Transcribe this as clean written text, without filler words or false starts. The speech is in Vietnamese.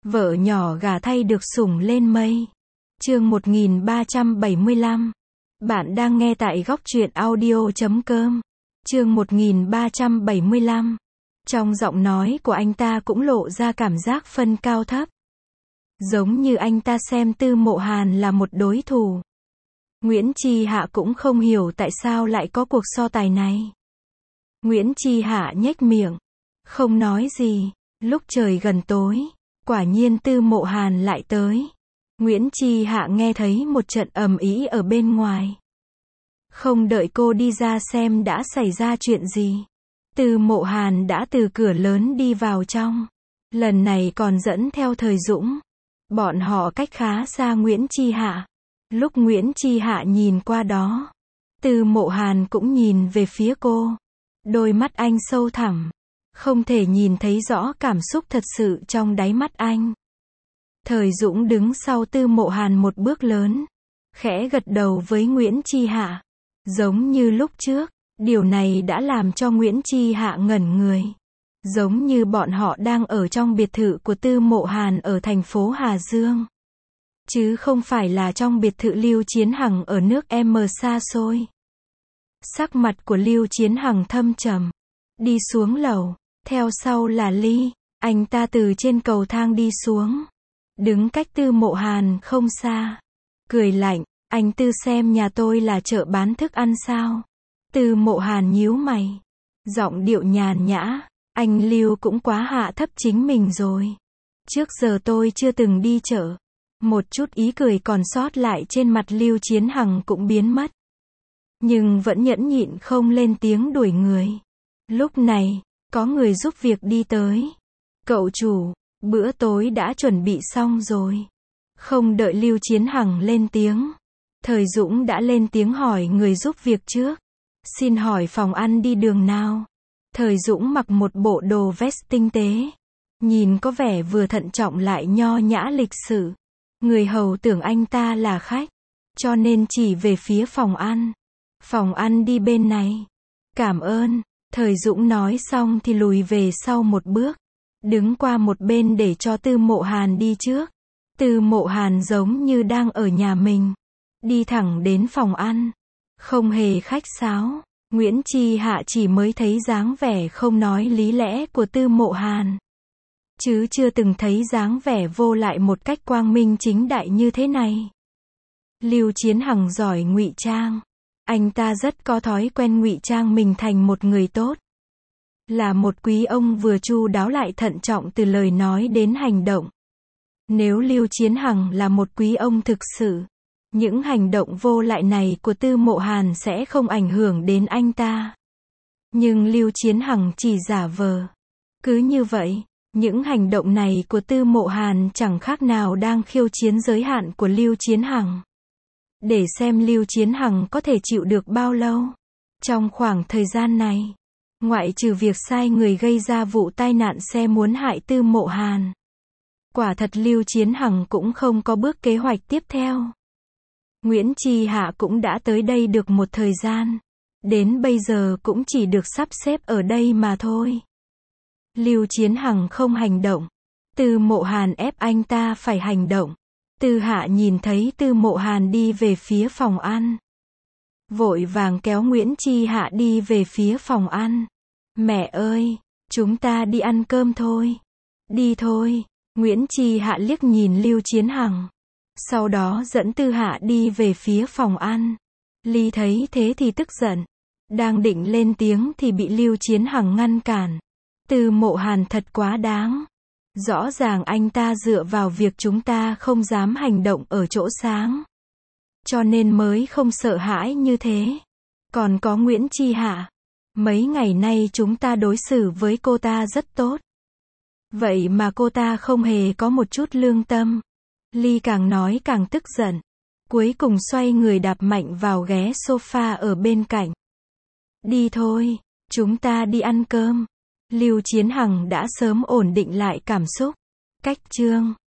Vợ nhỏ gả thay được sủng lên mây. Chương 1375. Bạn đang nghe tại góc truyện audio.com. Chương 1375. Trong giọng nói của anh ta cũng lộ ra cảm giác phân cao thấp. Giống như anh ta xem Tư Mộ Hàn là một đối thủ. Nguyễn Chi Hạ cũng không hiểu tại sao lại có cuộc so tài này. Nguyễn Chi Hạ nhếch miệng, không nói gì. Lúc trời gần tối, quả nhiên Tư Mộ Hàn lại tới. Nguyễn Chi Hạ nghe thấy một trận ầm ĩ ở bên ngoài. Không đợi cô đi ra xem đã xảy ra chuyện gì, Tư Mộ Hàn đã từ cửa lớn đi vào trong. Lần này còn dẫn theo Thời Dũng. Bọn họ cách khá xa Nguyễn Chi Hạ. Lúc Nguyễn Chi Hạ nhìn qua đó, Tư Mộ Hàn cũng nhìn về phía cô. Đôi mắt anh sâu thẳm, không thể nhìn thấy rõ cảm xúc thật sự trong đáy mắt anh. Thời Dũng đứng sau Tư Mộ Hàn một bước lớn, khẽ gật đầu với Nguyễn Chi Hạ. Giống như lúc trước, điều này đã làm cho Nguyễn Chi Hạ ngẩn người. Giống như bọn họ đang ở trong biệt thự của Tư Mộ Hàn ở thành phố Hà Dương, chứ không phải là trong biệt thự Lưu Chiến Hằng ở nước M xa xôi. Sắc mặt của Lưu Chiến Hằng thâm trầm, đi xuống lầu, theo sau là Ly. Anh ta từ trên cầu thang đi xuống, đứng cách Tư Mộ Hàn không xa, cười lạnh, anh Tư xem nhà tôi là chợ bán thức ăn sao? Tư Mộ Hàn nhíu mày, giọng điệu nhàn nhã, anh Lưu cũng quá hạ thấp chính mình rồi. Trước giờ tôi chưa từng đi chợ. Một chút ý cười còn sót lại trên mặt Lưu Chiến Hằng cũng biến mất. Nhưng vẫn nhẫn nhịn không lên tiếng đuổi người. Lúc này, có người giúp việc đi tới. Cậu chủ, bữa tối đã chuẩn bị xong rồi. Không đợi Lưu Chiến Hằng lên tiếng, Thời Dũng đã lên tiếng hỏi người giúp việc trước. Xin hỏi phòng ăn đi đường nào? Thời Dũng mặc một bộ đồ vest tinh tế, nhìn có vẻ vừa thận trọng lại nho nhã lịch sự. Người hầu tưởng anh ta là khách, cho nên chỉ về phía phòng ăn. Phòng ăn đi bên này. Cảm ơn. Thời Dũng nói xong thì lùi về sau một bước, đứng qua một bên để cho Tư Mộ Hàn đi trước. Tư Mộ Hàn giống như đang ở nhà mình, đi thẳng đến phòng ăn, không hề khách sáo. Nguyễn Chi Hạ chỉ mới thấy dáng vẻ không nói lý lẽ của Tư Mộ Hàn, chứ chưa từng thấy dáng vẻ vô lại một cách quang minh chính đại như thế này. Lưu Chiến Hằng giỏi ngụy trang. Anh ta rất có thói quen ngụy trang mình thành một người tốt. Là một quý ông vừa chu đáo lại thận trọng từ lời nói đến hành động. Nếu Lưu Chiến Hằng là một quý ông thực sự, những hành động vô lại này của Tư Mộ Hàn sẽ không ảnh hưởng đến anh ta. Nhưng Lưu Chiến Hằng chỉ giả vờ. Cứ như vậy, những hành động này của Tư Mộ Hàn chẳng khác nào đang khiêu chiến giới hạn của Lưu Chiến Hằng. Để xem Lưu Chiến Hằng có thể chịu được bao lâu. Trong khoảng thời gian này, ngoại trừ việc sai người gây ra vụ tai nạn xe muốn hại Tư Mộ Hàn, quả thật Lưu Chiến Hằng cũng không có bước kế hoạch tiếp theo. Nguyễn Chi Hạ cũng đã tới đây được một thời gian, đến bây giờ cũng chỉ được sắp xếp ở đây mà thôi. Lưu Chiến Hằng không hành động, Tư Mộ Hàn ép anh ta phải hành động. Tư Hạ nhìn thấy Tư Mộ Hàn đi về phía phòng ăn, vội vàng kéo Nguyễn Chi Hạ đi về phía phòng ăn. Mẹ ơi, chúng ta đi ăn cơm thôi. Đi thôi. Nguyễn Chi Hạ liếc nhìn Lưu Chiến Hằng, sau đó dẫn Tư Hạ đi về phía phòng ăn. Ly thấy thế thì tức giận, đang định lên tiếng thì bị Lưu Chiến Hằng ngăn cản. Tư Mộ Hàn thật quá đáng. Rõ ràng anh ta dựa vào việc chúng ta không dám hành động ở chỗ sáng, cho nên mới không sợ hãi như thế. Còn có Nguyễn Chi Hạ, mấy ngày nay chúng ta đối xử với cô ta rất tốt. Vậy mà cô ta không hề có một chút lương tâm. Ly càng nói càng tức giận, cuối cùng xoay người đạp mạnh vào ghế sofa ở bên cạnh. Đi thôi, chúng ta đi ăn cơm. Lưu Chiến Hằng đã sớm ổn định lại cảm xúc. Cách chương